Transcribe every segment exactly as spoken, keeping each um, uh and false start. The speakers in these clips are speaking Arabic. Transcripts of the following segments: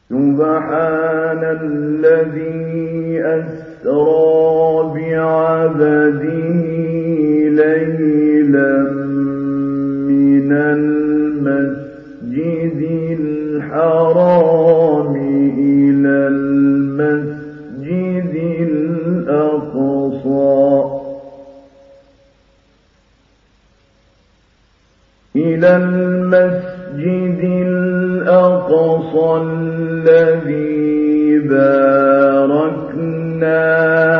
سبحان الذي أسرى بعبده ليلا من المسجد الحرام إلى المسجد الأقصى إلى المسجد الأقصى الذي باركنا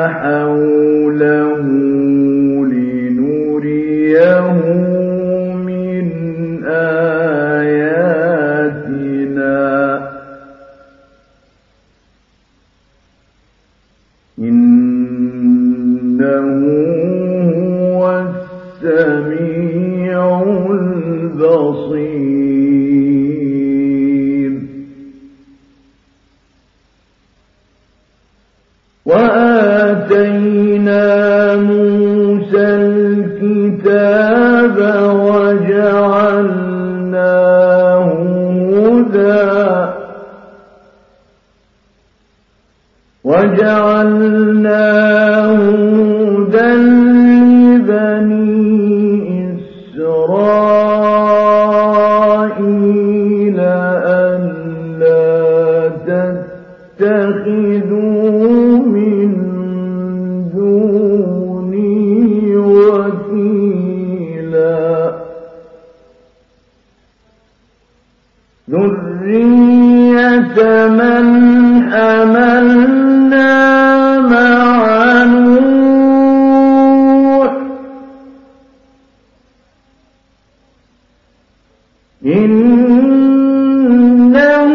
حوله لنريه من آياتنا إنه هو السميع البصير. وآتينا موسى الكتاب وجعلناه هدى وجعلناه هدى لبني إسرائيل ألا تتخذوا من دوني وكيلا ذرية من حملنا مع نوح إنه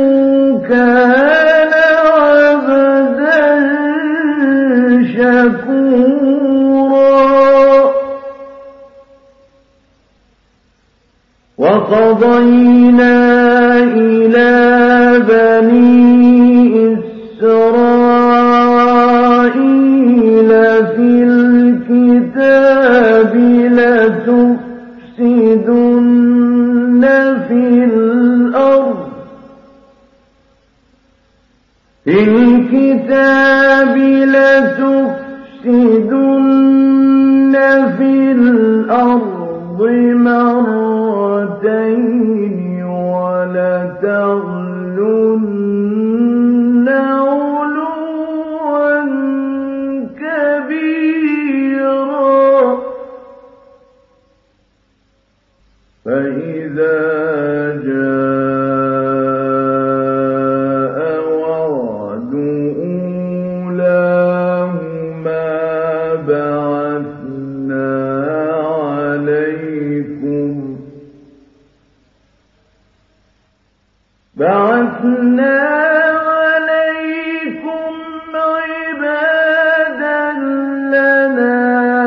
كان عبدا شكورا. وقضينا إلى بني إسرائيل في الكتاب لتفسدن في الأرض في الكتاب لتفسدن في الأرض مرتين ولتعلن علوا كبيرا. فإذا جاء وعد أولاهما بعثنا عليكم بعثنا عليكم عبادا لنا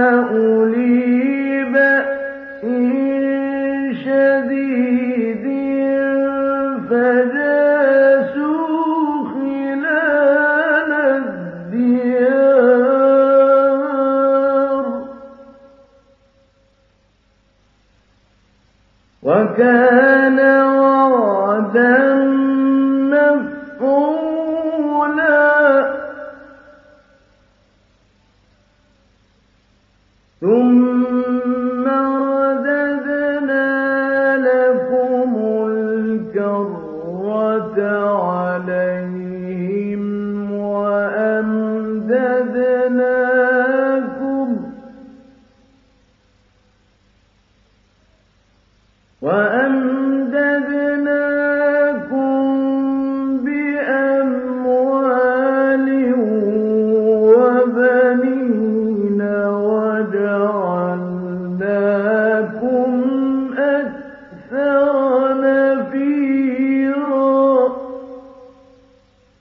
أولي بأس شديد فجاسوا خلال الديار وكان وعدا مفعولا. ثم رددنا لكم الكرة عليهم وأمددناكم وأمددناكم بأموال وبنين وجعلناكم أكثر نفيرا.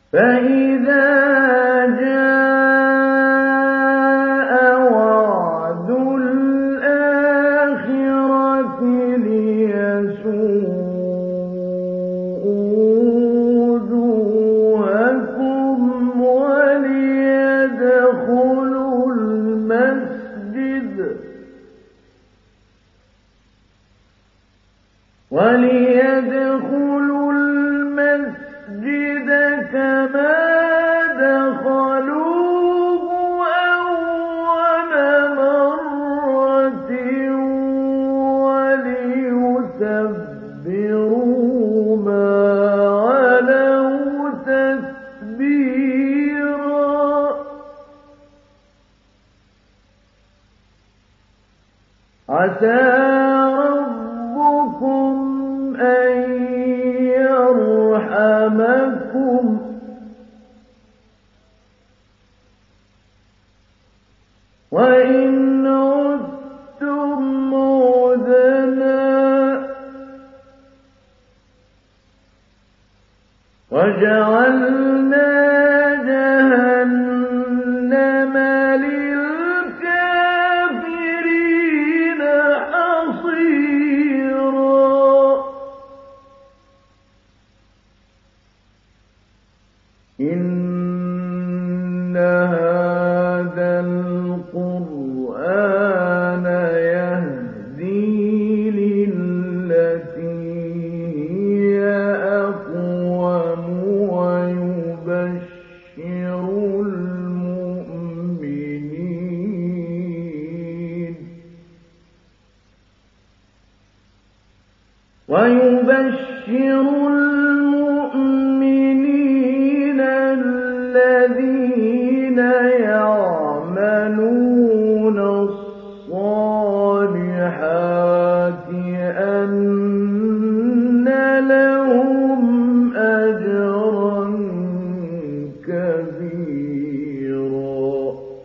فإذا جاء وعد الآخرة ليسوءوا وجوهكم وليدخلوا المسجد وليدخلوا المسجد كما دخلوه أول مرة وليتبروا ما علوا تتبيرا عسى ربكم أن يرحمكم وإن عدتم عدنا وجعلنا جهنم للكافرين حصيرا إن هذا القرآن يهدي للتي هي أقوم ويبشر المؤمنين ويبشر المؤمنين الذين يعملون الصالحات أن لهم أجرا كبيرا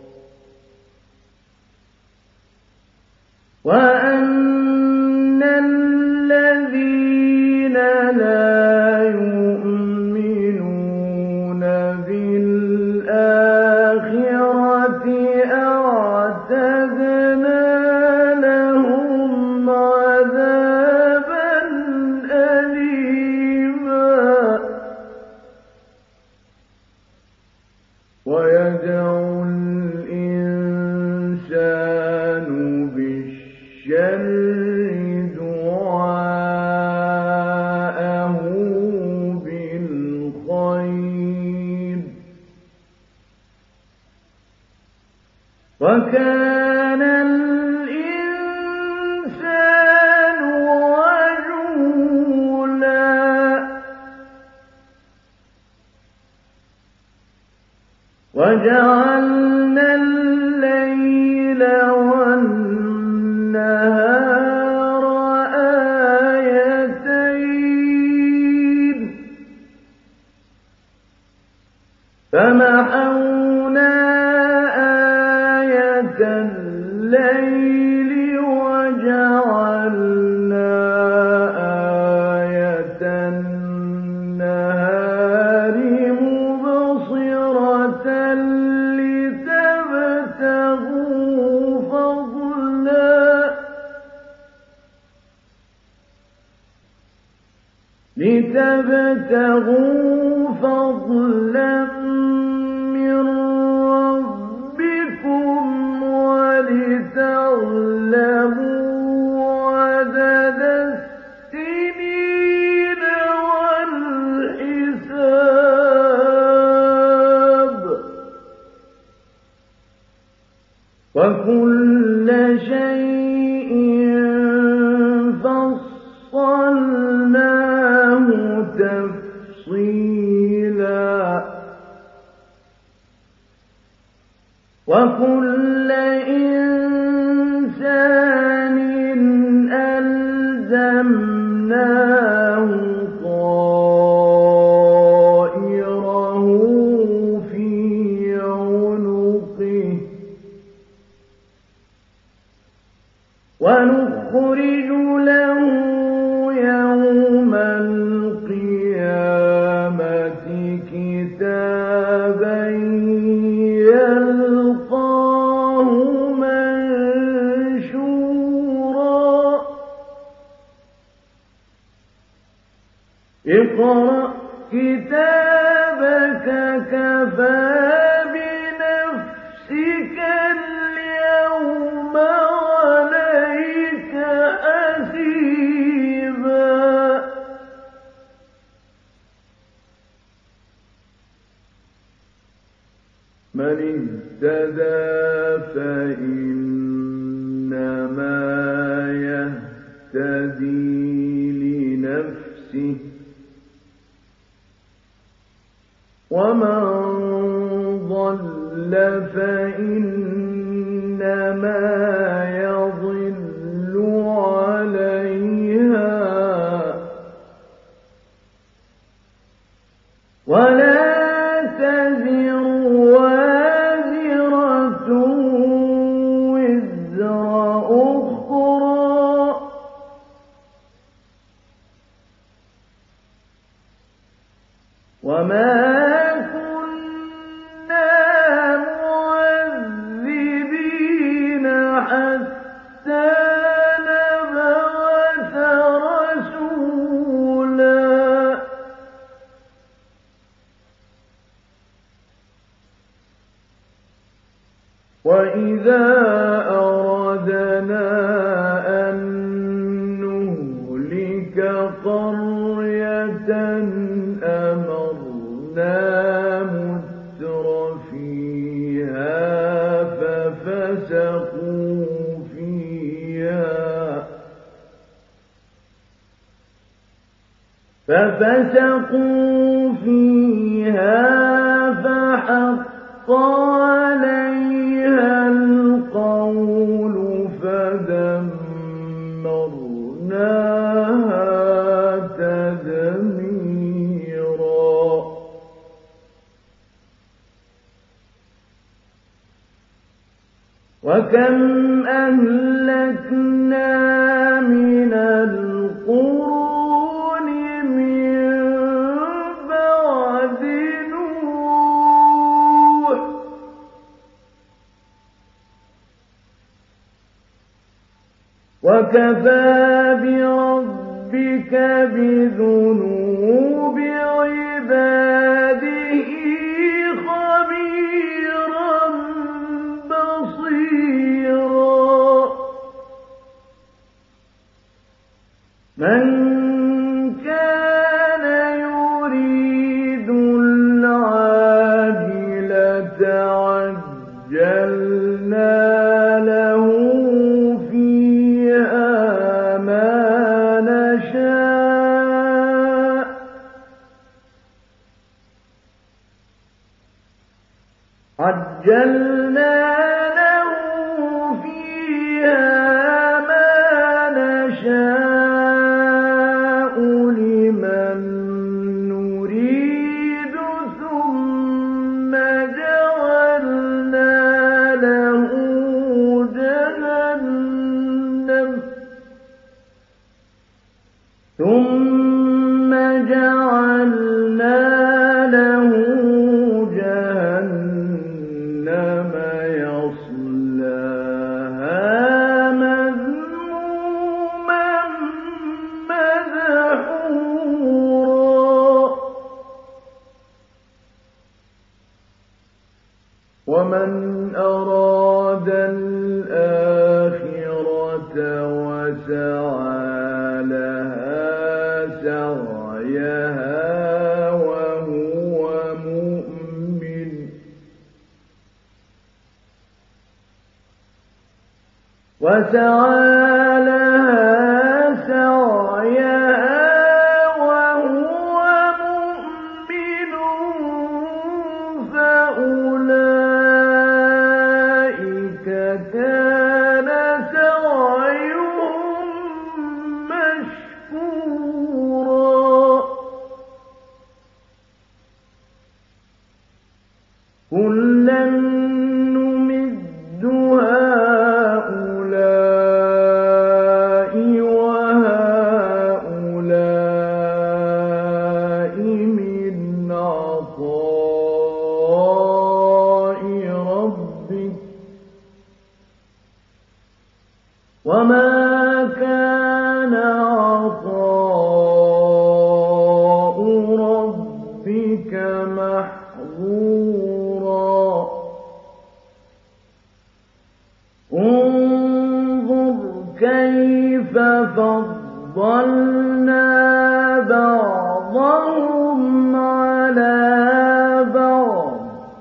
وأن الذين لا يؤمنون بالآخرة أعتدنا لهم عذابا أليما ويدعو الإنسان بالشر دعاءه بالخير وكان الإنسان عجولا وجعلنا الليل والنهار آيتين فمحونا آية الليل وجعلنا آية النهار مبصرة لتبتغوا فضلا لتبتغوا فضلا من ربكم ولتعلموا عدد السنين والحساب وكل شيء فصلناه تفصيلا وكل إنسان ألزمناه طائره في عنقه ونخرج له يوم القيامة كتابا كتابا يلقاه منشورا اقرأ كتابك كفى بنفسك اليوم عليك حسيبا من اهتدى فإنما يهتدي لنفسه ومن ضل فإنما يضل عليها ولا تزر وازرة وزر أخرى وما وَإِذَا أَرَدْنَا أَن نُّهْلِكَ قَرْيَةً أَمَرْنَا مُتْرَفِيهَا فَفَسَقُوا فِيهَا فَفَسَقُوا فِيهَا فَحَقَّ عَلَيْهَا الْقَوْلُ فَدَمَّرْنَاهَا تَدْمِيرًا وَكَمْ أَهْلَكْنَا مِنَ الْقُرُونِ مِن بَعْدِ نُوحٍ وَكَفَى بِرَبِّكَ بِذُنُوبِ عِبَادِهِ خَبِيرًا بَصِيرًا مَنْ كَانَ يُرِيدُ الْعَاجِلَةَ عَجَّلْنَا لَهُ عَجَّلْنَا لَهُ فِيهَا مَا نَشَاءُ لِمَن نُّرِيدُ ثُمَّ جَعَلْنَا لَهُ جَهَنَّمَ ثُمَّ جَعَلْنَا لَهُ وَمَنْ أَرَادَ الْآخِرَةَ وَسَعَىٰ لَهَا سَعْيَهَا وَهُوَ مُؤْمِنٌ وَسَعَىٰ لَهَا سَعْيَهَا وَهُوَ مُؤْمِنٌ فَأُولَٰئِكَ كَانَ سَعْيُهُم مَّشْكُورًا كُلًّا نُّمِدُّ هَٰؤُلَاءِ وَهَٰؤُلَاءِ مِنْ عَطَاءِ وما كان عطاء ربك محظورا انظر كيف فضلنا بعضهم على بعض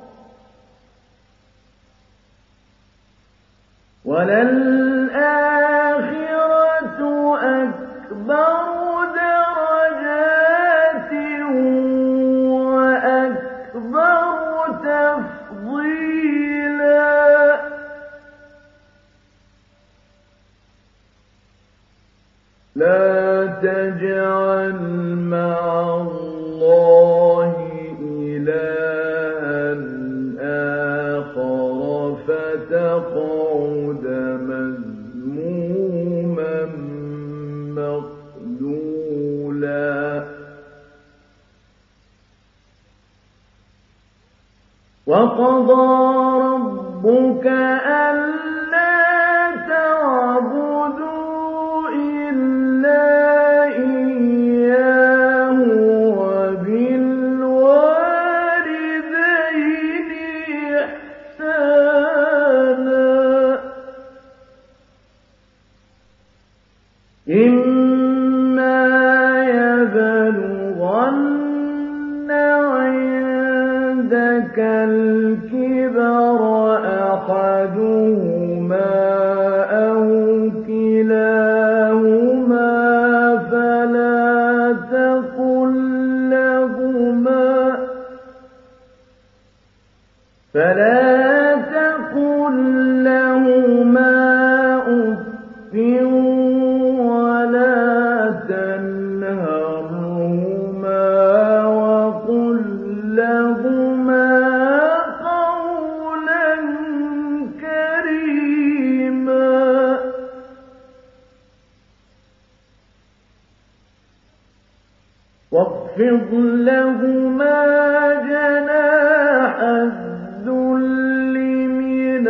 وللآخرة أكبر درجات وأكبر تفضيلا لا تجعل مع الله إلها آخر فتقعد مذموما مخذولا وقضى ربك ألا تعبدوا إلا إياه وبالوالدين إحسانا إما يبلغن عندك الكبر أحدهما أو كلاهما فلا تقل لهما فلا تقل لهما أف ولا تنهرهما وقل لهما قولا كريما واخفض لهما جناح الذل من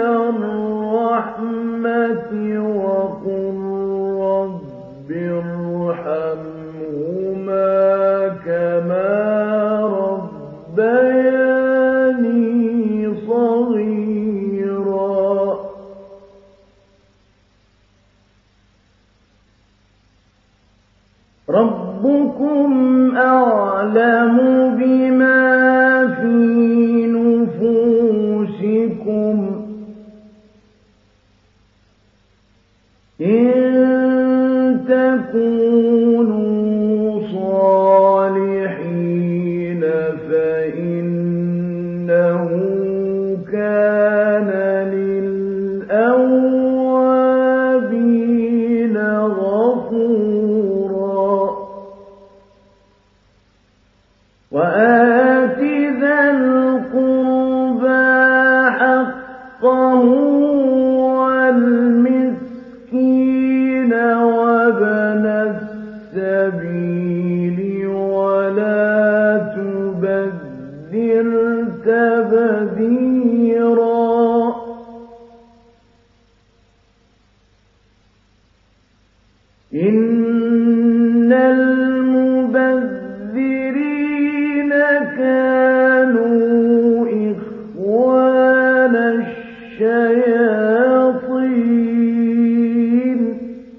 الرحمة وقل رب ارحمهما كما ربياني صغيرا ربكم أعلم بما في نفوسكم إن تكونوا صالحين فإنه كان للأوابين غفورا وآت ذا القربى حقه والمسكين وابن السبيل ولا تبذر تبذيرا إن المبذرين كانوا إخوان الشياطين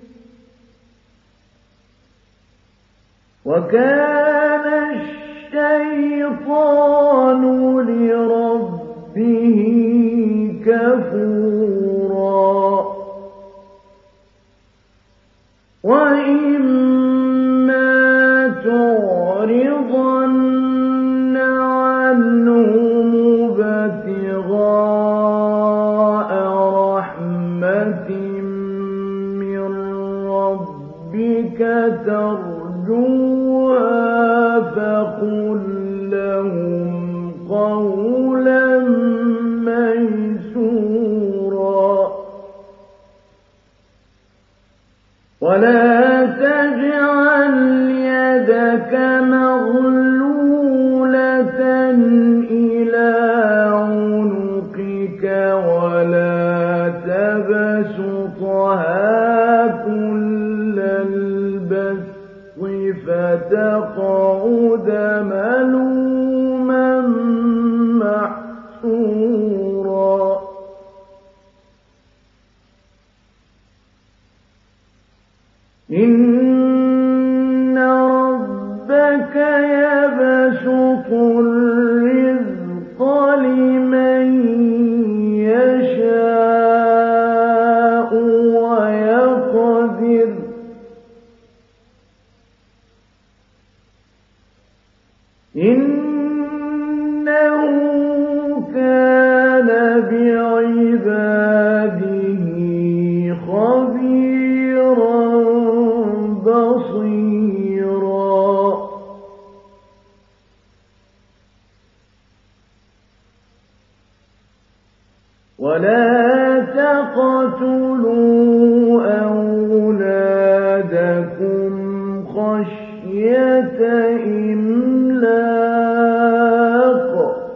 وكان الشيطان لربه كفورا وإما تعرضن عنهم ابتغاء رحمة من ربك ترجوها فقل لهم قولا ميسورا ولا تقتلوا أولادكم خشية إملاق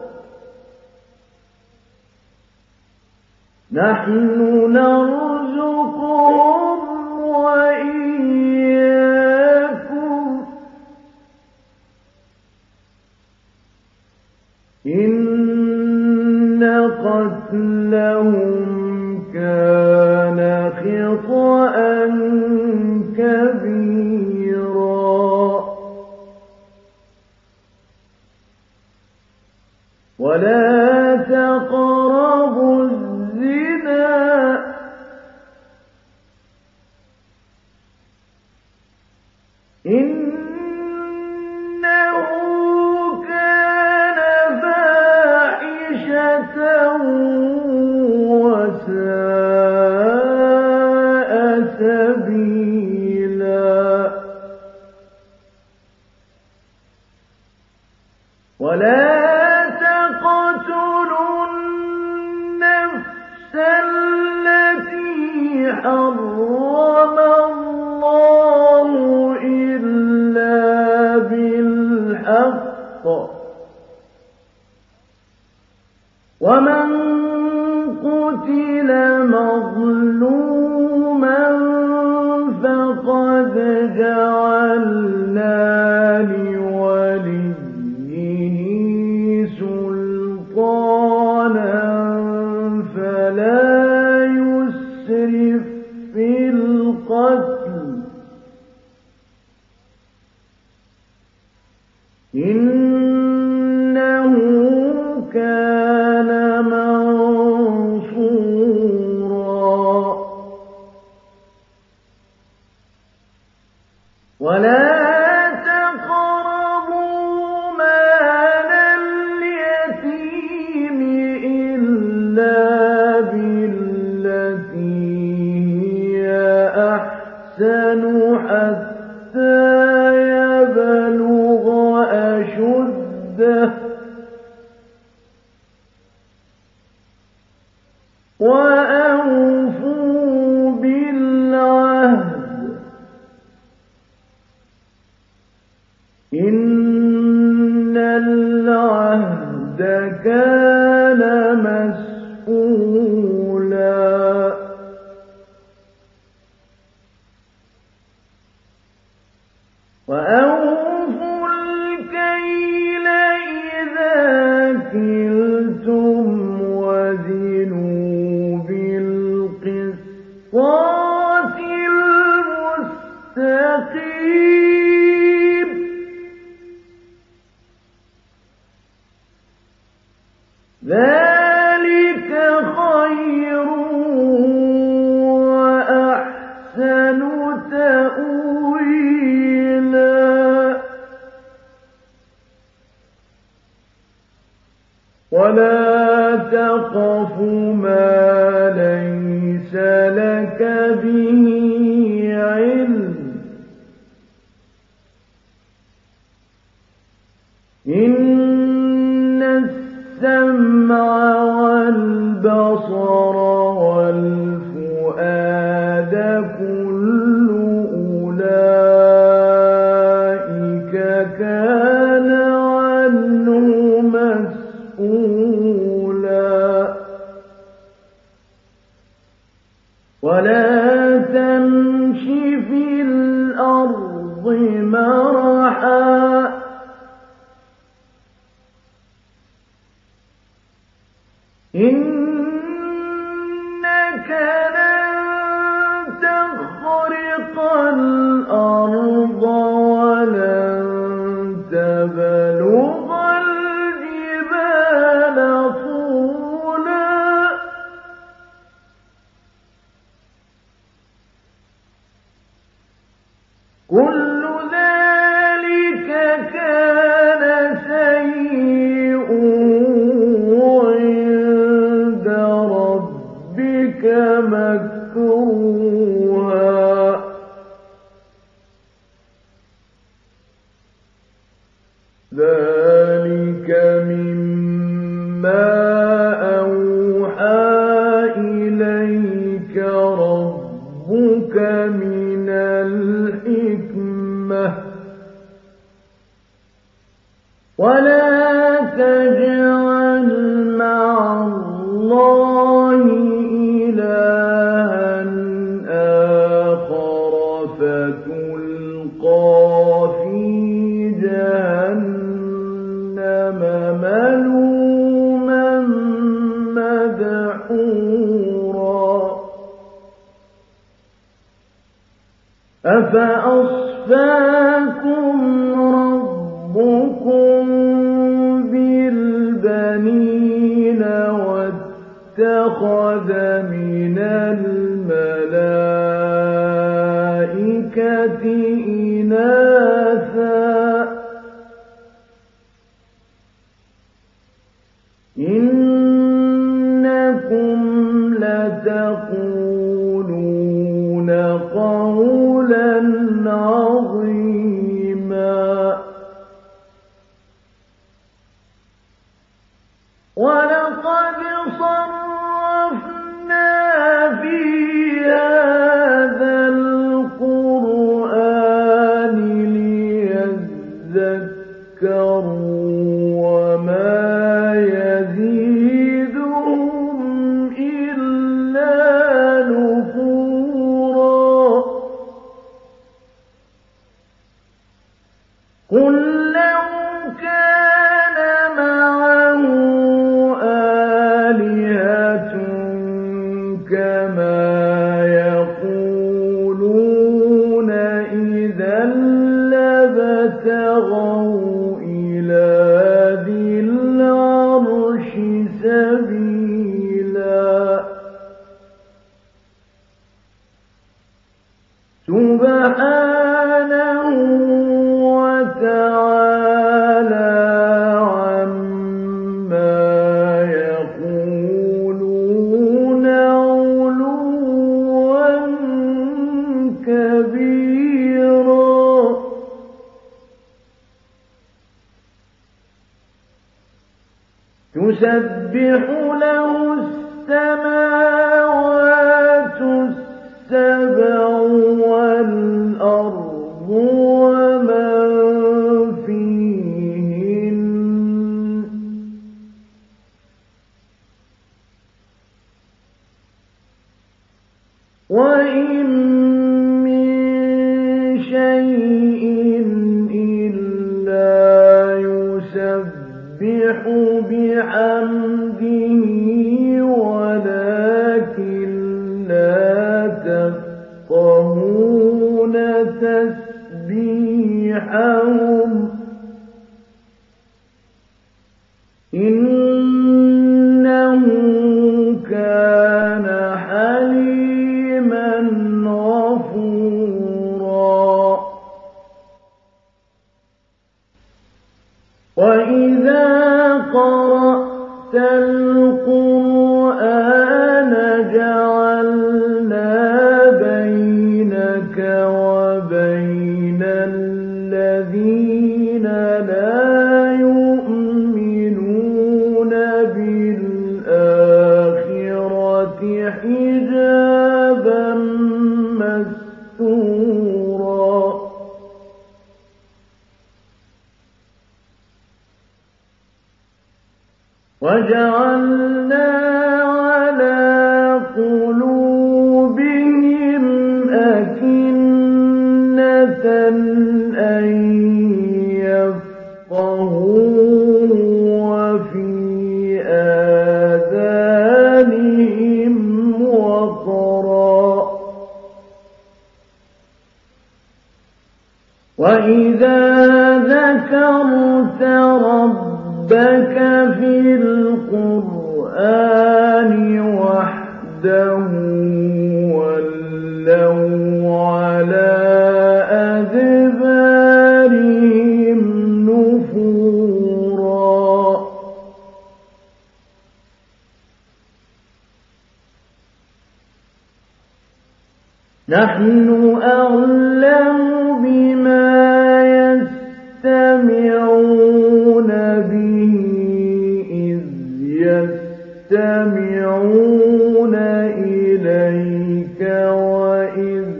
نحن نرزقهم وإياكم إن قتلهم كان خطأ كبيرا ولا تقربوا الزنا إنه كان فاحشة وساء سبيلا ولا تقتلوا النفس التي حرم الله إلا بالحق ومن قتل مظلوما فقد جعلنا لوليه سلطانا فلا يسرف في القتل إنه كان منصورا ولا تقربوا مال اليتيم إلا بالتي هي أحسن حتى يبلغ أشده وأوفوا بالعهد إن العهد كان مسؤولا وأوفوا الكيل إذا كلتم وزنوا بالقسطاس المستقيم ذلك خير وأحسن تأويلا ولا تقف ما ليس لك به علم إن السمع والبصر والفؤاد كل أولئك كان عنه مسؤولا ولا تمش في الأرض مرحا إنك لن تخرق الأرض ولن تبلغ الجبال طولا كل ذلك كان سيئا عند ربك مكروها ذلك مما أوحى ولا تجعل مع الله إلها آخر فتلقى في جهنم ملوما مدحورا أفأصفاكم ربكم بالبنين واتخذ من الملائكة إناثا إنكم لتقولون قولا عظيما ولقد صرفنا في هذا القرآن ليذكروا وما يزيدهم إلا نفورا قل لو كان معه آلهة كما يقولون إذا لابتغوا إلى ذي العرش سبيلا سبحانه وتعالى عما يقولون علوا كبيرا تسبح له السماوات السبع والأرض ومن فيهن وإن من شيء إلا يسبح بحمده ولكن لا تفقهون تسبيحهم إنه كان حليما غفورا وإذا قرأت القرآن جعلنا بينك وبين الذين لا يؤمنون بالآخرة حجابا مستورا وجعلنا على قلوبهم أكنة أن يفقهوه وفي آذانهم وقرا وإذا ذكرت ربك في القرآن وحده ولوا على أدبارهم نفورا نحن أعلم بما يستمعون به إذ يستمعون إليك وإذ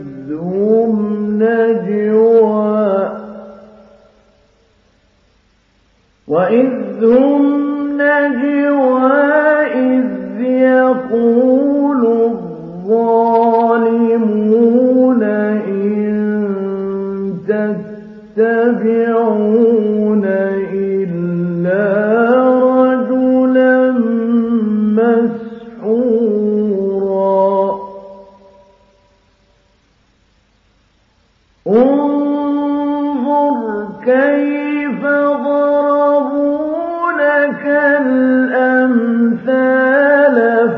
هم نجوى وإذ هم نجوى إذ يقول الظالمون إن تتبعون إلا رجلا مسحورا انظر كيف ضربوا لك الأمثال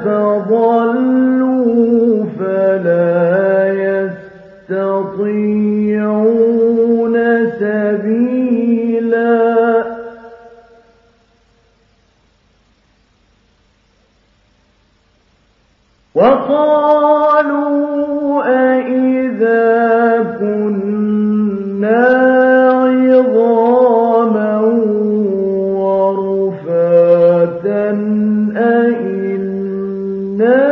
فضلوا فلا يستطيعون سبيلا وقالوا أئذا كنا عظاما ورفاتا أئنا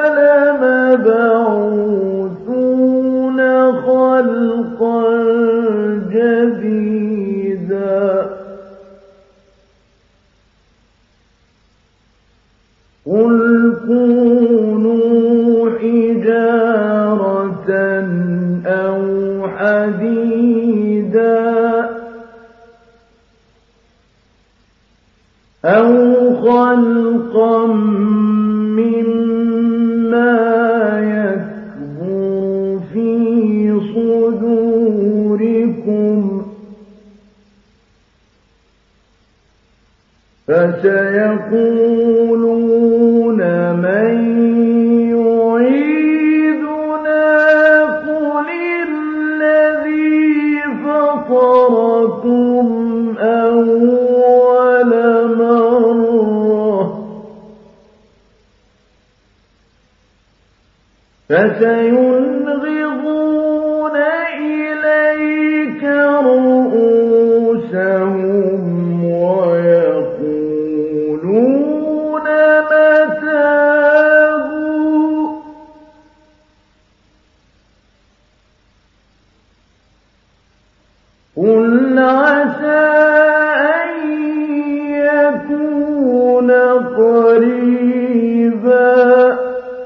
لمبعوثون خلقا جديدا قل كونوا حجارة أو حديدا أو خلقا مما يكبر في صدوركم فسيقولون من يعيدنا قل الذي فطركم أول مرة فسينغضون إليك رؤوسهم ويقولون متاه قل عسى أن يكون قريبا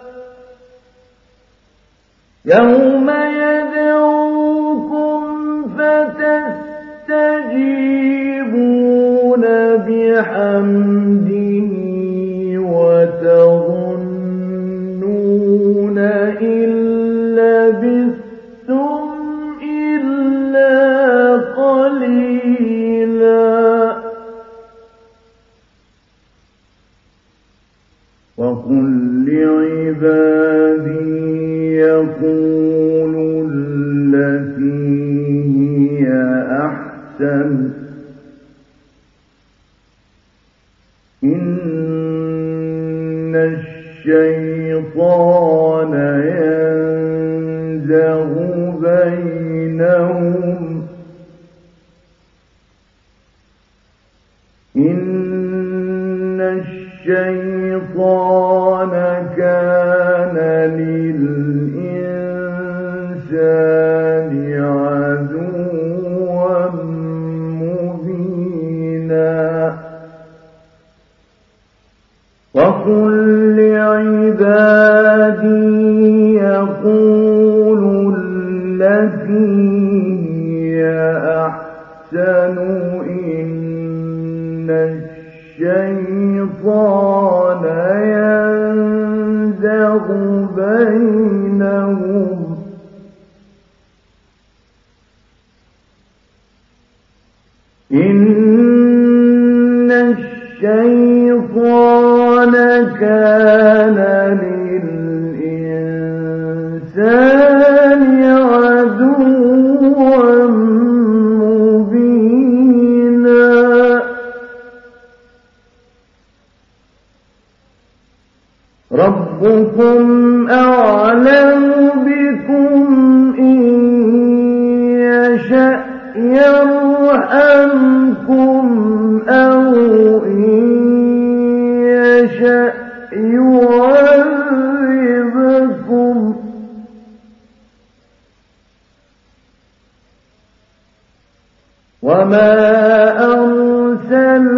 يوم يدعوكم فتستجيبون بحمده وتظنون إن لبثتم إلا قليلا وقل لعبادي يقولوا التي هي أحسن إن الشيطان ينزغ بينهم إن الشيطان كان للإنسان عدوا مبينا وقل لعبادي يقولوا التي هي أحسن إن الشيطان ينزغ بينهم إن الشيطان كان للإنسان عدوا مبينا ربكم أعلم بكم إن يشأ يرحمكم أو إن يشأ يعذبكم وما أرسلنا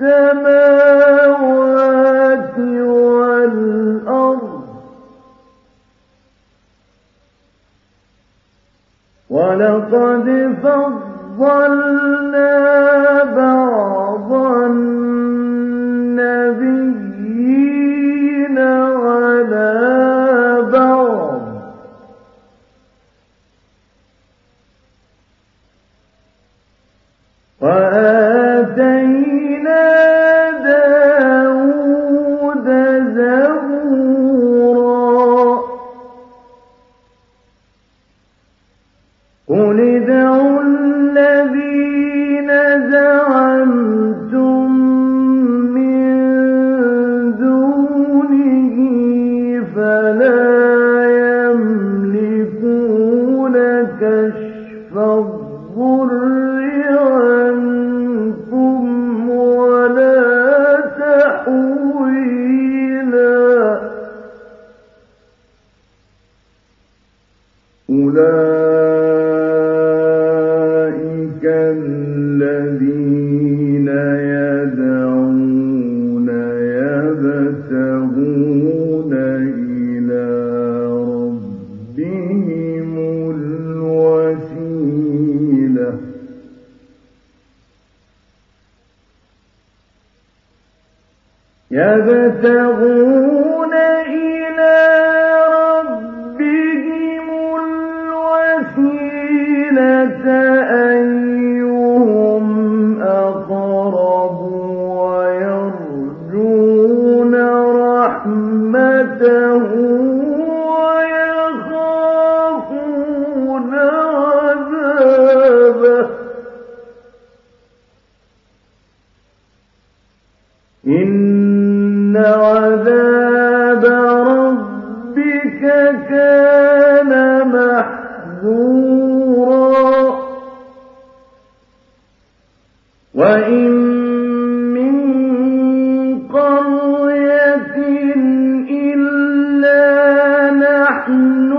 السماوات والأرض ولقد فضلنا بعض النبيين على بعض وآتينا داود زبورا قل ادعوا الذين زعمتم من دونه فلا يملكون كشف الضر عنكم ولا تحويلا أولئك الذين يدعون يبتغون إلى ربهم الوسيلة يبتغون إلى ربهم الوسيلة أيهم أقرب ويرجون رحمته ويخافون عذابه إن عذاب ربك كان محذورا وإن من قرية إلا نحن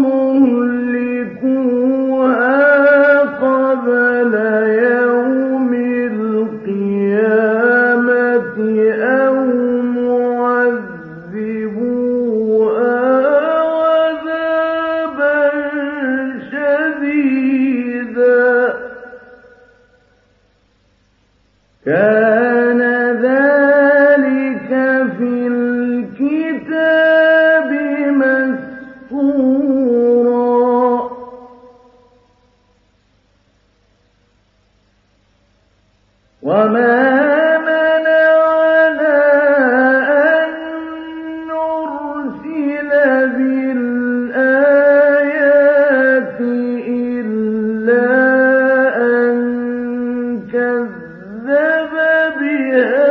مهلكوها قبل يوم القيامة أو معذبوها عذابا شديدا كان ذلك في الكتاب مسطورا وما منعنا أن نرسل بالآيات إلا أن كذب بها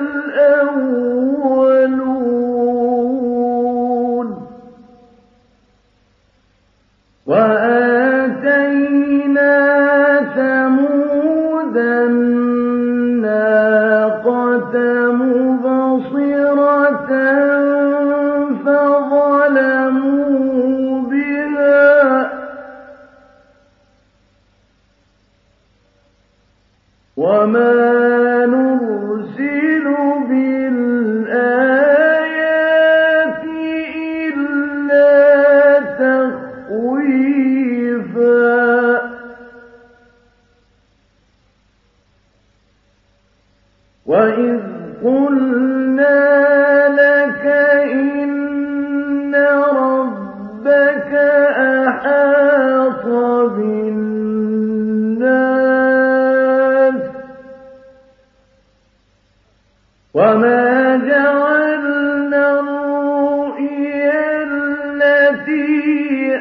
الأولون وآتينا ثمود الناقة مبصرة فظلموا بها وما نرسل بالآيات إلا تخويفا وإذ قلنا لك إن ربك أحاط بالناس وما جعلنا الرؤيا التي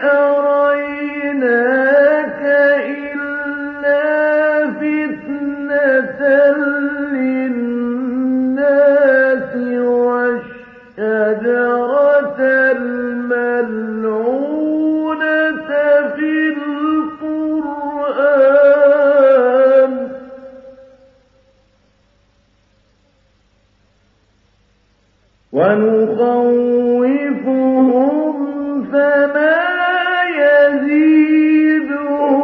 أريناك إلا فتنة للناس والشجرة الملعونة في القرآن ونخوفهم فما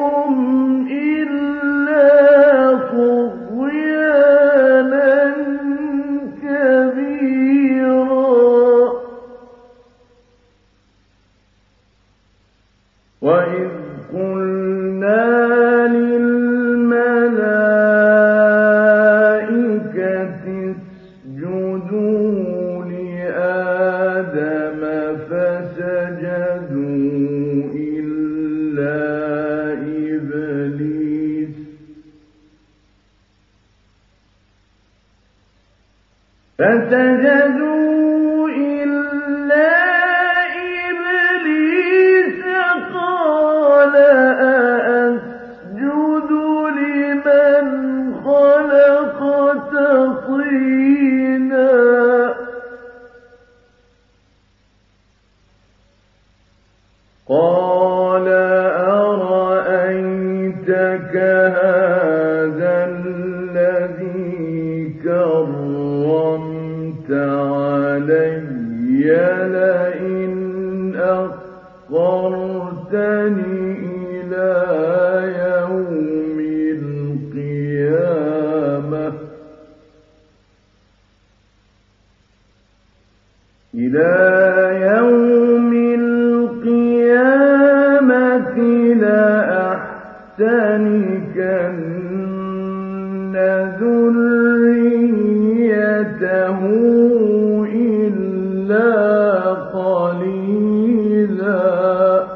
يزيدهم إلا طغيانا اسجدوا لآدم فسجدوا إلا إبليس فسجدوا إلا إبليس قال أأسجد لمن خلقت طينا قال أرأيتك هذا الذي كرمت علي لئن أخرتني إلى يوم القيامة إلى يوم القيامة لأحتنكن ذريته إلا قليلا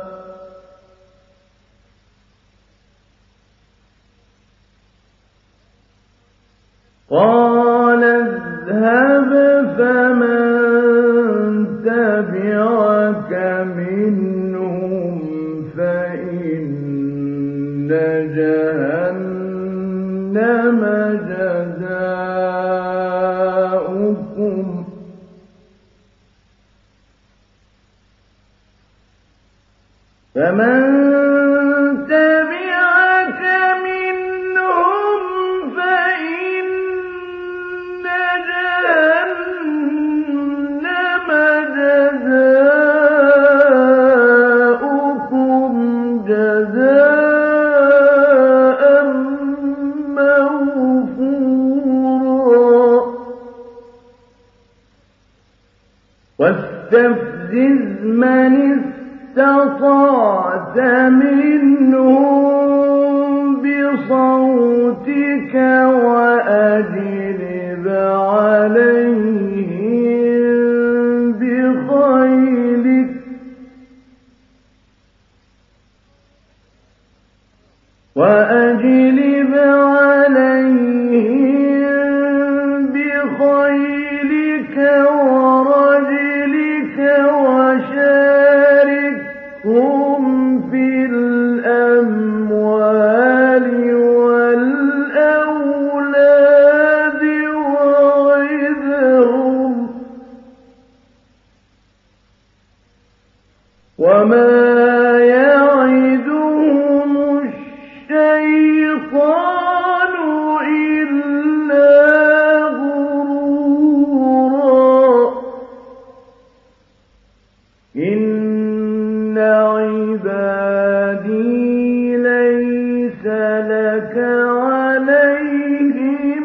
قال اذهب فمن تبعك منهم فإن جهنم جزاؤكم فمن تبعك منهم فإن جهنم جزاؤكم جزاء موفورا واستفزز من استطعت منهم بصوتك وأجلب عليهم بخيلك وأجلب عليهم بخيلك ورجلك وشاركهم في الأموال والأولاد وعظهم وما يعدهم الشيطان إلا غرورا إن عبادي ليس لك عليهم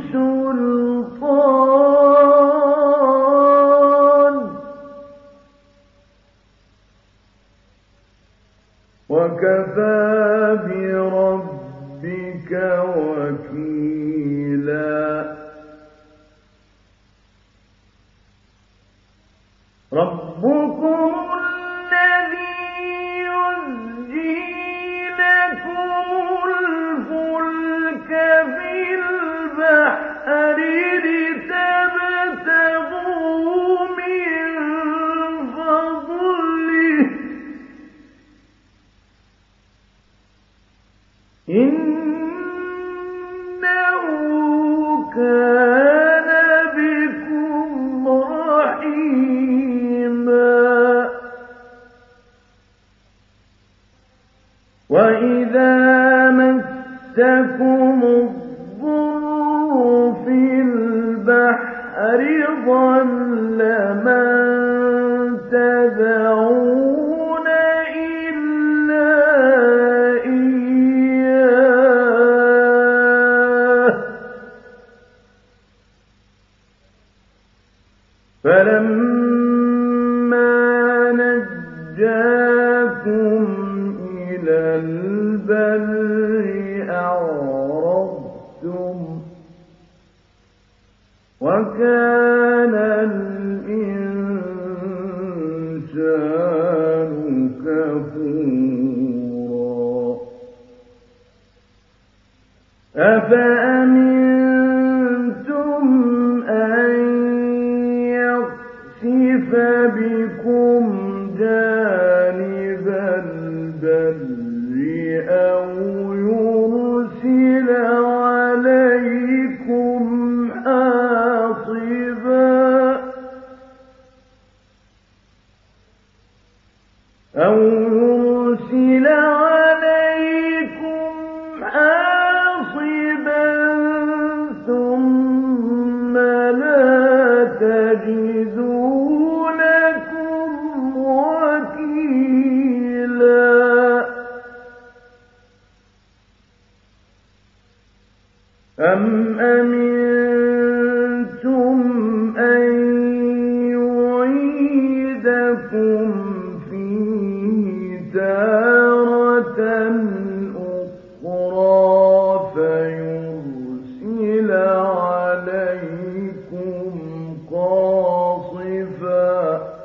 سلطان وكفى بربك وكيلا ربكم الذي يزجي لكم الفلك في البحر لتبتغوا من فضله إنه كان بكم رحيما وإذا مسكم الضر في البحر ضل من تدعون إلا إياه فلما نجاكم إلى البر أعرضتم وكان وَكَانَ الْإِنسَانُ كَفُورًا أَفَأَمِنْتُمْ أَنْ يَخْسِفَ بِكُمْ جَانِبَ الْبَرِّ أَوْ يُرْسِلَ عَلَيْكُمْ حَاصِبًا أَوْ يُرْسِلَ عَلَيْكُمْ حَاصِبًا ثُمَّ لَا تَجِدُوا لَكُمْ وَكِيلًا أَمْ أَمِنْتُمْ أَنْ يُعِيدَكُمْ فِيهِ تَارَةً أُخْرَىٰ فَيُرْسِلَ عَلَيْكُمْ قَاصِفًا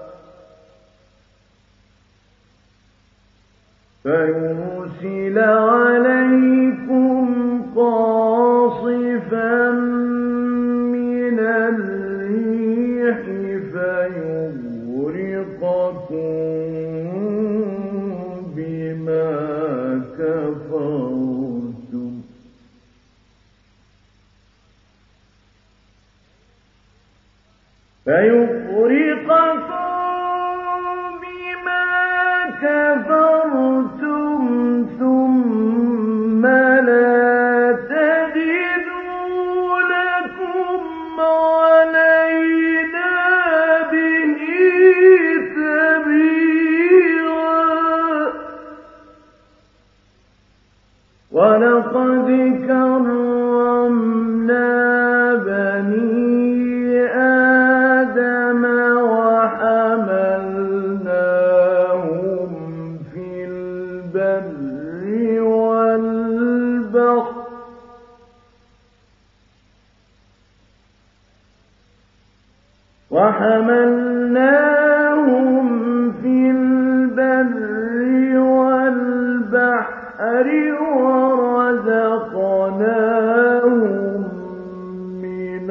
فَيُرْسِلَ عَلَيْكُمْ قَاصِفًا مِّنَ الرِّيحِ فَيُغْرِقَكُم بِمَا كَفَرْتُمْ فَيُغْرِقَكُم بِمَا كَفَرْتُمْ ثُمَّ لَا تَجِدُوا لَكُمْ عَلَيْنَا بِهِ تَبِيعًا وَلَقَدْ كَرَّمْنَا بَنِي آدَمَ وَحَمَلْنَاهُمْ فِي الْبَرِّ وَالْبَحْرِ وَحَمَلْنَاهُمْ فِي الْبَرِّ وَالْبَحْرِ وَرَزَقْنَاهُم مِّنَ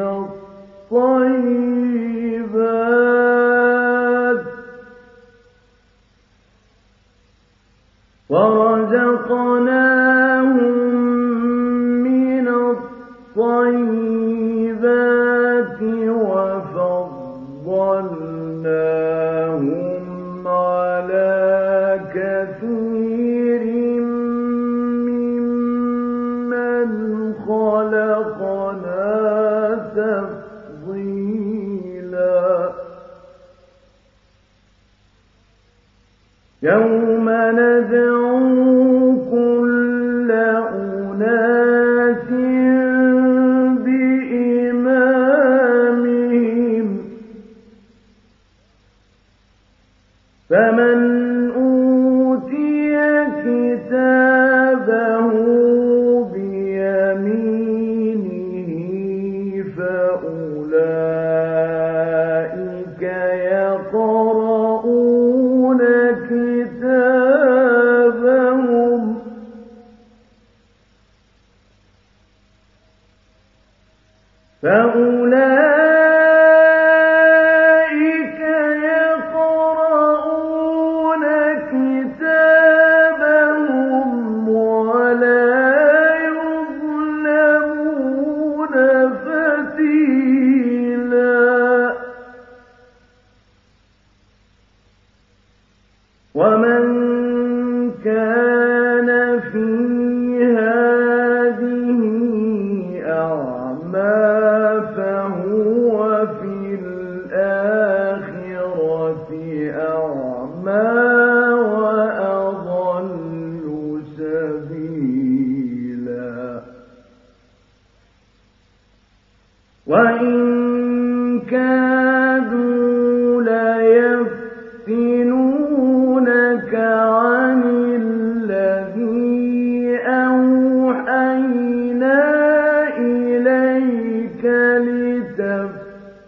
الطَّيِّبَاتِ وَرَزَقْنَاهُم مِّنَ الطَّيِّبَاتِ وَفَضَّلْنَاهُمْ عَلَىٰ كَثِيرٍ مِّمَّنْ خَلَقْنَا تَفْضِيلًا يَوْمَ نَدْعُو كُلَّ أُنَاسٍ بِإِمَامِهِمْ فَمَنْ أُوتِيَ كِتَابَهُ بِيَمِينِهِ فَأُولَٰئِكَ يَقْرَءُونَ كِتَابَهُمْ فَأُولَٰئِكَ يَقْرَءُونَ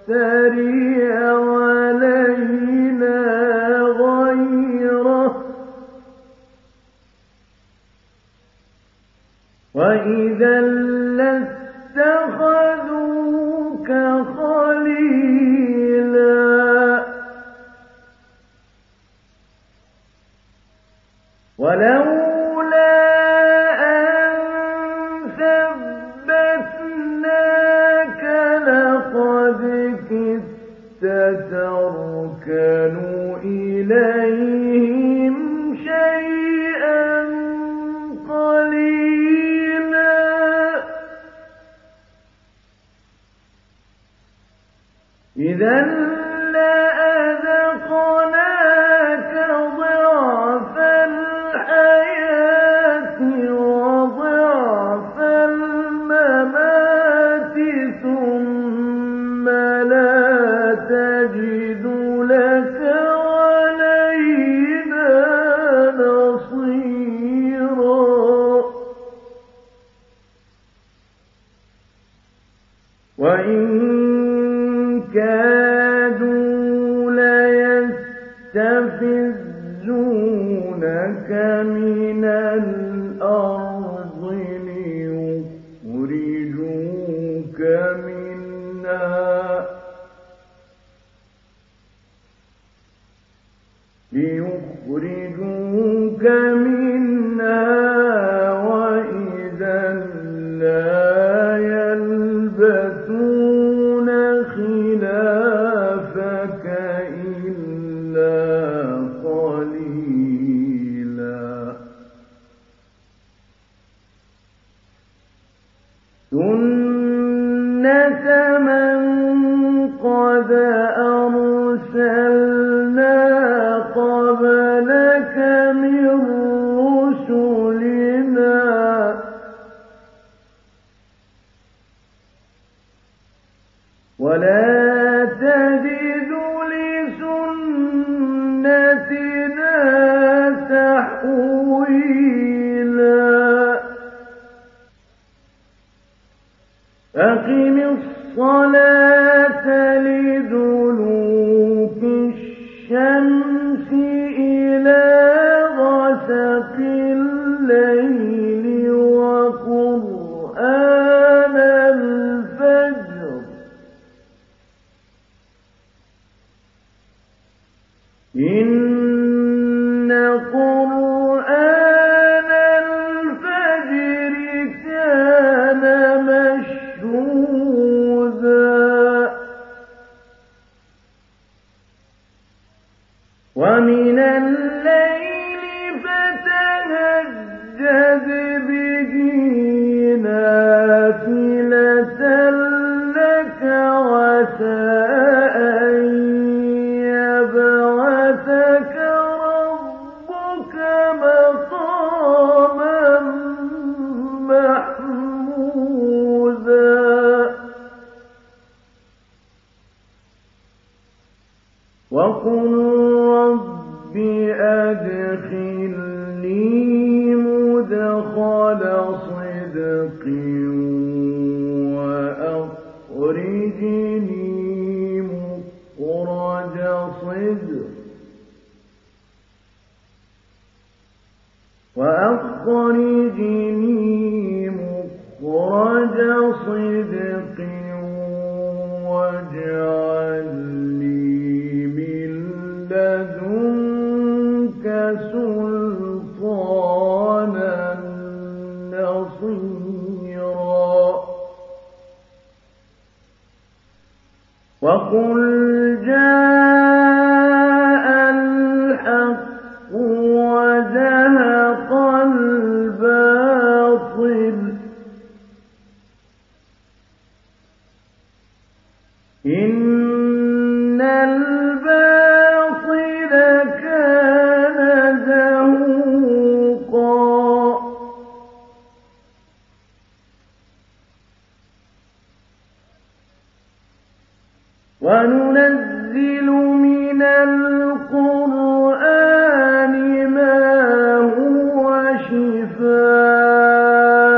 نفتري علينا غيره وإذا لاتخذوك خليلا ولولا أن ثبتناك لقد كدت تركن إليهم شيئا قليلا إذا لأذقناك ضعف الحياة وضعف الممات ثم لا تجد لك علينا نصيرا وإن كادوا ليستفزونك من الأرض ليخرجوك منها ليخرجوك منها وإذا لا يلبثون خلافك إلا قليلا سنة من قد أرسلنا قبلك من رسلنا ولا تجد لسنتنا تحويلا أقم الصلاة لدلوك الشمس إلى غسق الليل وقرآن الفجر إن قرآن الفجر كان مشهودا ومن الليل فتهجد به نافلة لك عسى أن يبعثك ربك مقاما محمودا وقل رب أدخلني مدخل صدق وأخرجني مخرج صدق وأخرجني مخرج صدق واجعل لي من لدنك سلطانا نصيرا وقل جاء الحق وزهق الباطل إن الباطل كان زهوقا وننزل من القرآن ما هو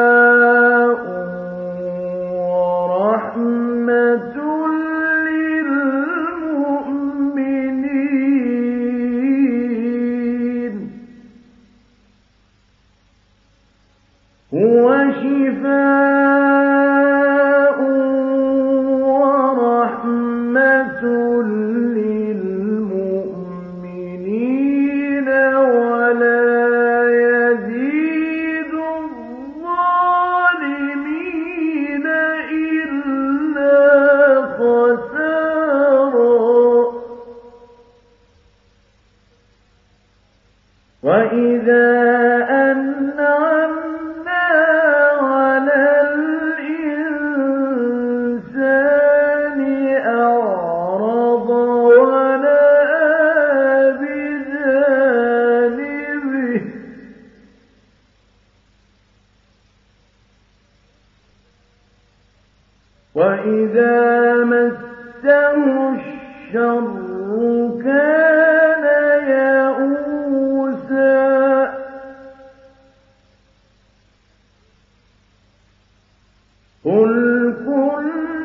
شفاء ورحمة وشفاء ورحمة للمؤمنين ولا يزيد الظالمين إلا خسارا. وإذا أنعمنا على الإنسان أعرض ونأى بجانبه وإذا مسه الشر كان يئوسا. قل كل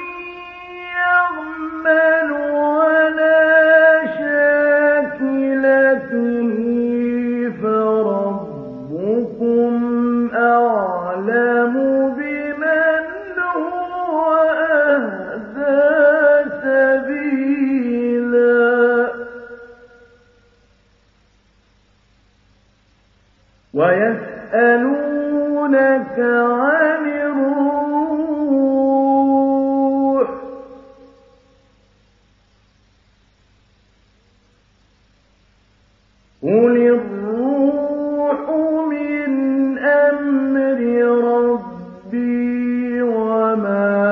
يعمل على شاكلته فربكم أعلم بمن هو أهدى سبيلا. ويسألونك عن الروح قل الروح من أمر ربي وما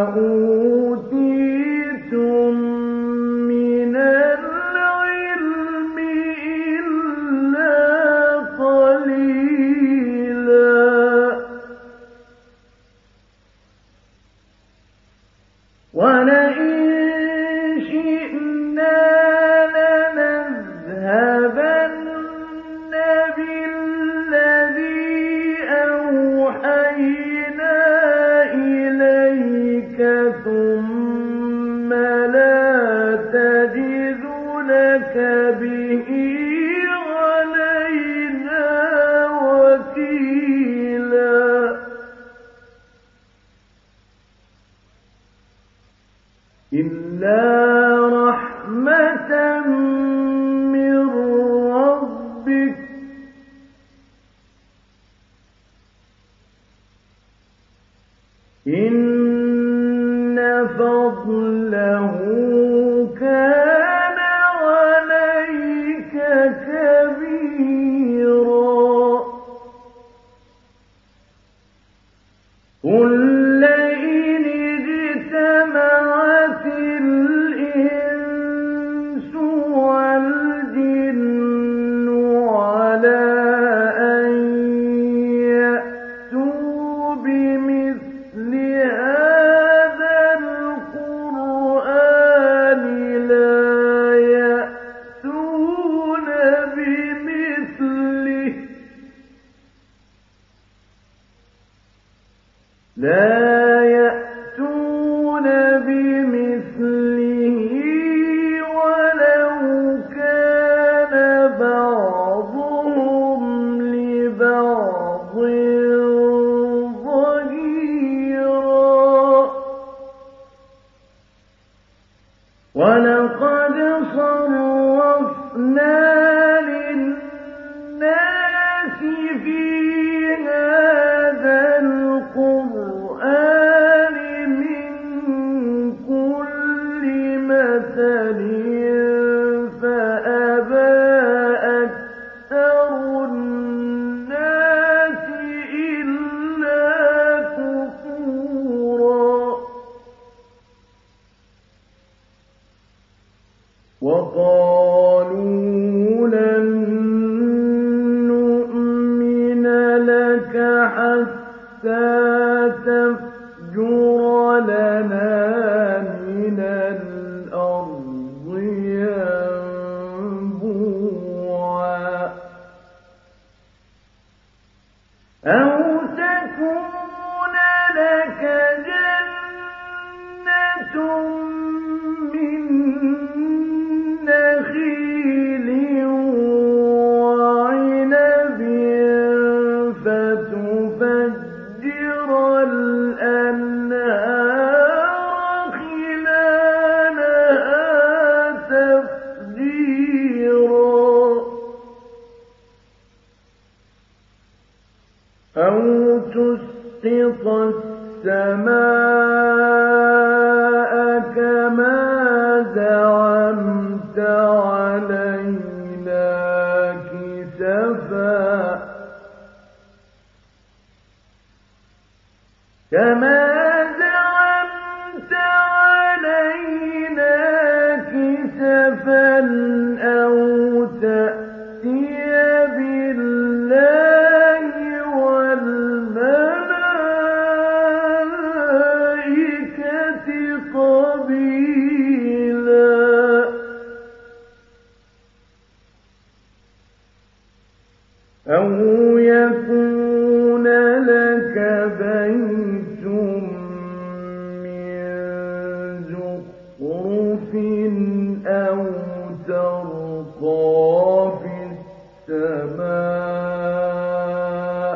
أوتيتم من العلم إلا قليلا. ولئن شئنا لنذهبن بالذي أوحينا إليك ثم لا تجد لك به علينا وكيلا. إلا رحمة من ربك إن فضله كان عليك كبيرا. قل لئن اجتمعت الإنس والجن على أن يأتوا بمثل هذا القرآن لا يأتون بمثله لا يأتون بمثله ولو كان بعضهم لبعض ظهيرا. ولقد صرفنا للناس في هذا القرآن من كل مثل فأبى أكثر الناس إلا كفورا. وقالوا لن نؤمن لك حتى تفجر لنا من الأرض ينبوعا أو تكون لك جنة من نخيل وعنب فتفجر زعمت علينا كسفا كما زعمت علينا كسفا أو تأتي بالله والملائكة قبيلا أو يكون لك بيت من زخرف أو ترقى في السماء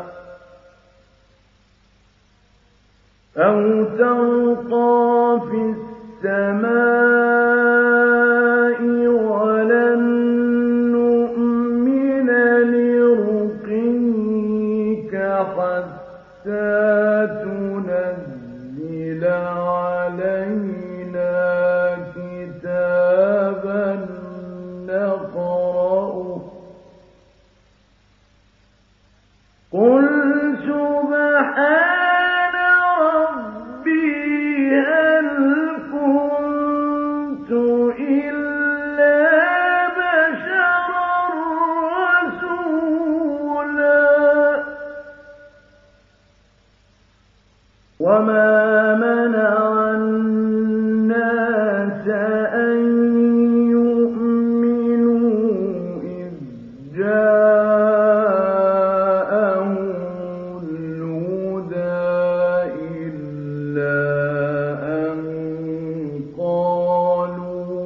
أو ترقى في السماء ولن نؤمن لرقيك حتى تنزل علينا كتابا نقرأه قل سبحان ربي هل كنت إلا بشرا رسولا وما منع الناس أن يؤمنوا إذ جاءهم الهدى إلا أن قالوا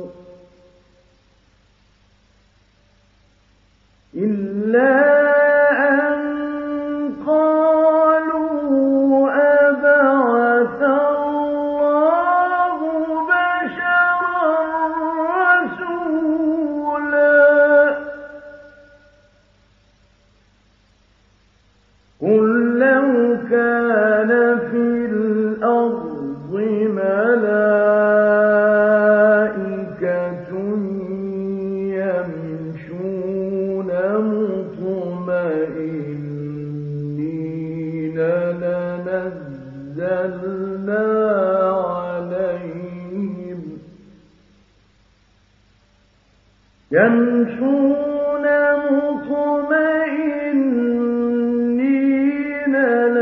إلا أن قالوا أبعث الله بشرا رسولا قل لو كان في الأرض ملائكة يمشون مطمئنين لنزلنا عليهم يمشون مطمئنين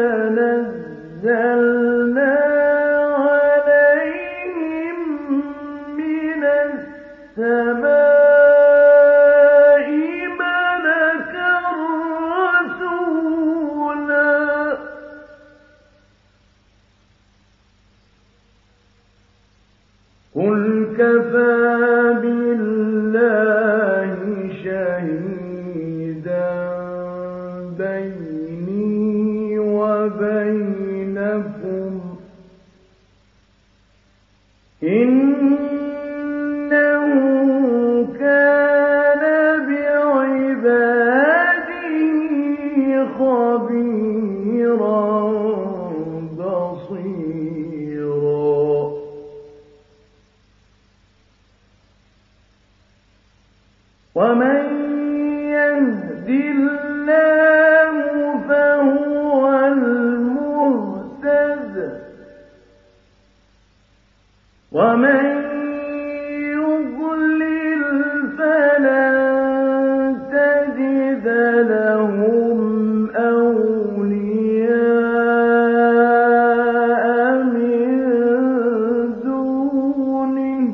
لنزلنا عليهم من السماء ملكا رسولا قل كفى بالله شهيدا بيني وبينكم إنه كان بعباده خبيرا بصيرا ومن يهد الله فهو المهتد ومن يضلل فلن تجد لهم أولياء من دونه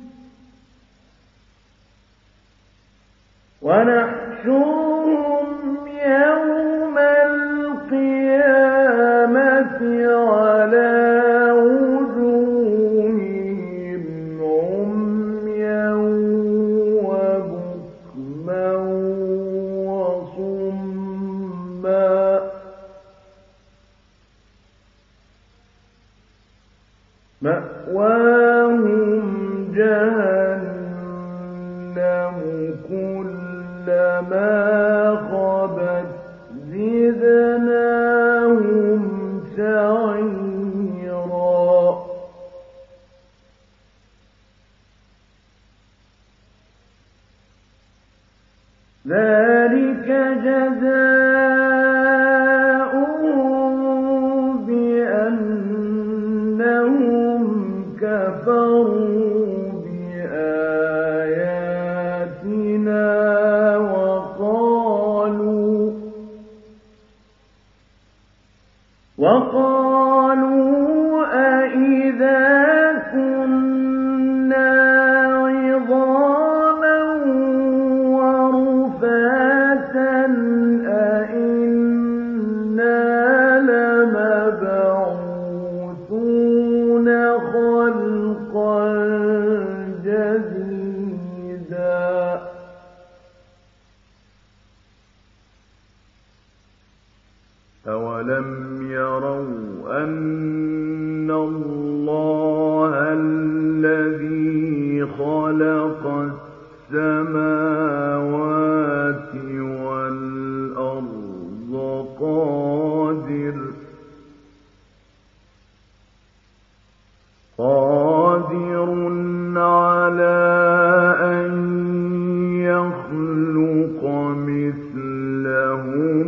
ونحشرهم يوم القيامة على وجوههم عميا وبكما وصما مأواهم جهنم كلما خبت زدناهم سعيرا ذلك جزاؤهم بأنهم كفروا بآياتنا وقالوا وقالوا أإذا كنا عظاما ورفاتا أإنا لمبعوثون خلقا جديدا أولم يروا أن الله الذي خلق السماوات والأرض قادر قادر على أن يخلق مثلهم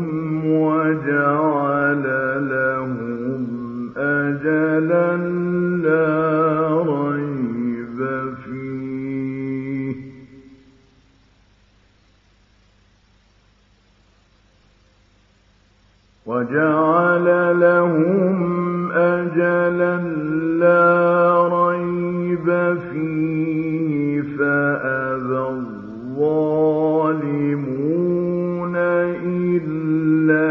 وجعل لهم أجلا لا ريب فيه وجعل لهم أجلا لا ريب فيه فأبى الظالمون إلا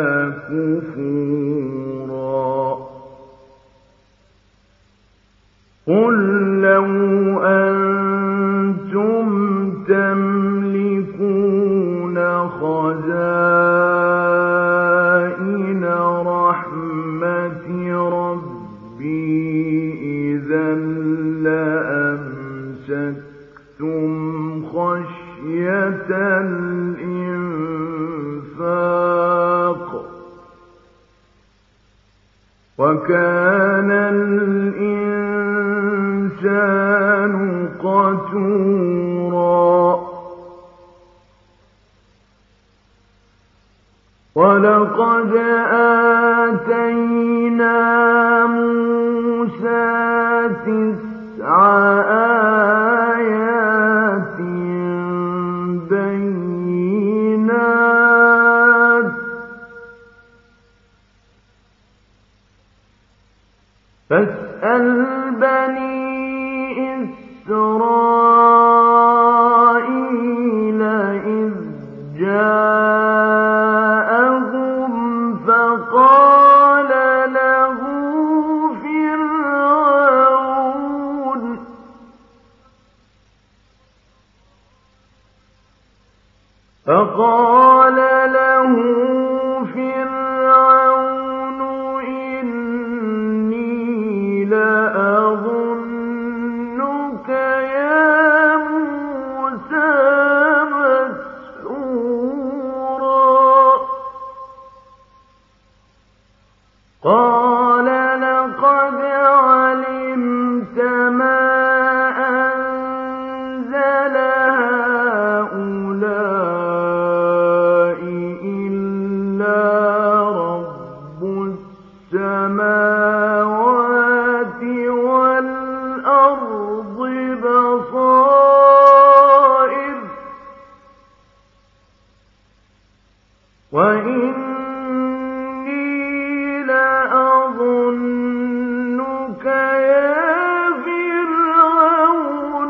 كفورا قل لو أنتم تملكون خزائن رحمة ربي إذا لأمسكتم خشية الإنفاق وكان الإنسان قتورا ولقد آتينا موسى تسع آيات بينات فاسأل بني إسرائيل إذ جاءهم فقال له فرعون فقال له فرعون إني لأظنك يا موسى مسحورا قال لقد علمت ما أنزل هؤلاء إلا رب السماوات والأرض بصائر وإني لأظنك يا فرعون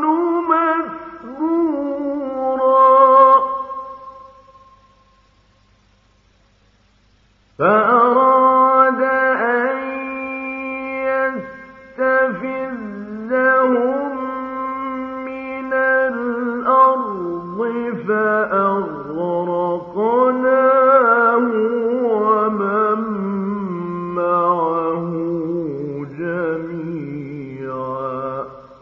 مثبورا فأراد أن يستفزهم من الأرض فأغرقناه ومن معه جميعا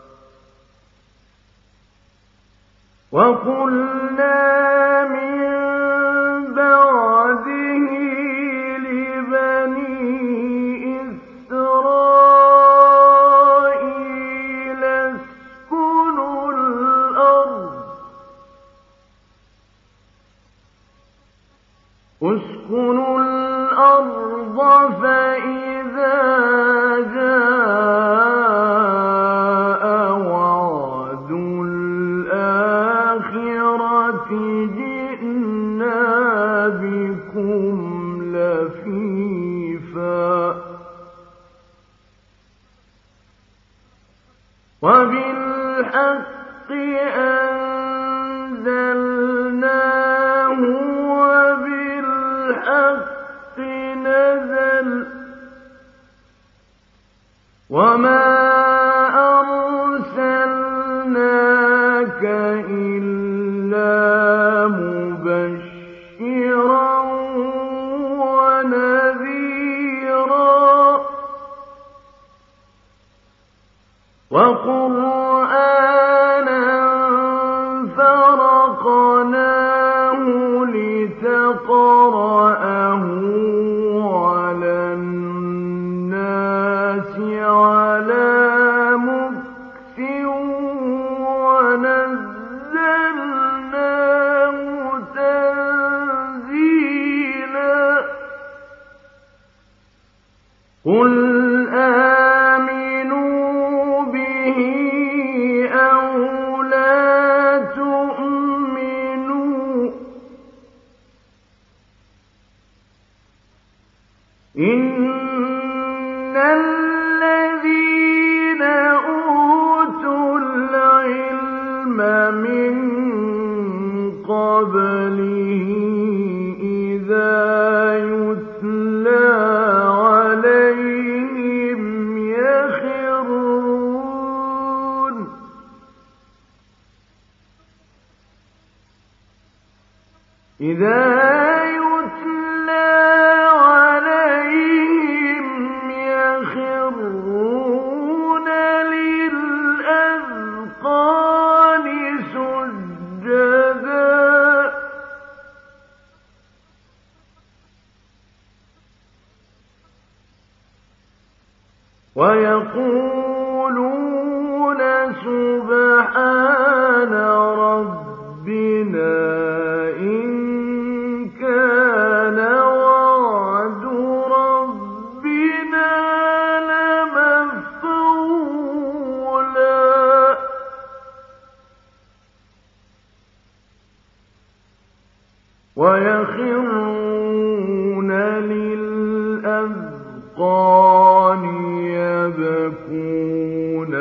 وقلنا من بعده لبني إسرائيل اسكنوا الأرض اسكنوا الأرض فإذا جاء وعد الآخرة جئنا بكم لفيفا وبالحق أنزلناه وبالحق نزل وما أرسلناك إلا مبشرا ونذيرا وقرآنا فرقناه لتقرأه على الناس على مكث ونزلناه تنزيلا قل آمنوا به أو لا تؤمنوا إن الذين أوتوا العلم من قبله إذا يتلى عليهم يخرون إذا يتلى عليهم يخرون للأذقان سجدا ويقولون سبحان ربنا إن كان وعد ربنا لمفعولا ويخرون للأذقان يبكون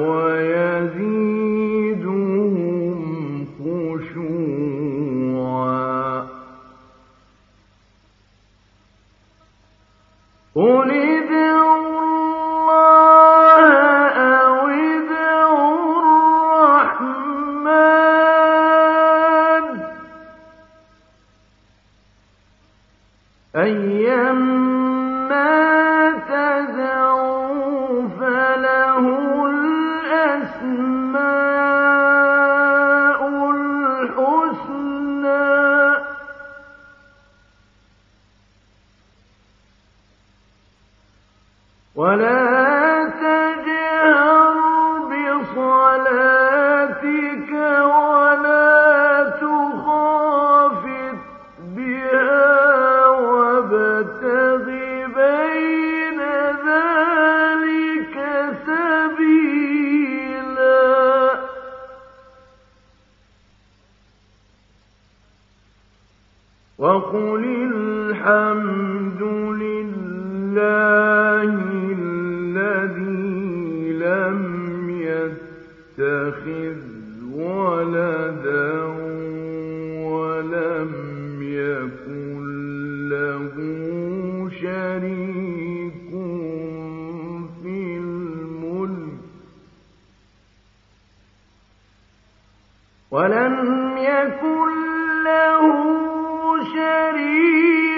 ويزيدهم خشوعا قل ادعوا الله أو ادعوا الرحمن أيما تدعوا فله الأسماء الحسنى ولا تجهر بصلاتك ولا تخافت بها وابتغ بين ذلك سبيلا وقل الحمد لله الذي لم يتخذ ولدا ولم يكن له شريك في الملك ولم يكن له شريك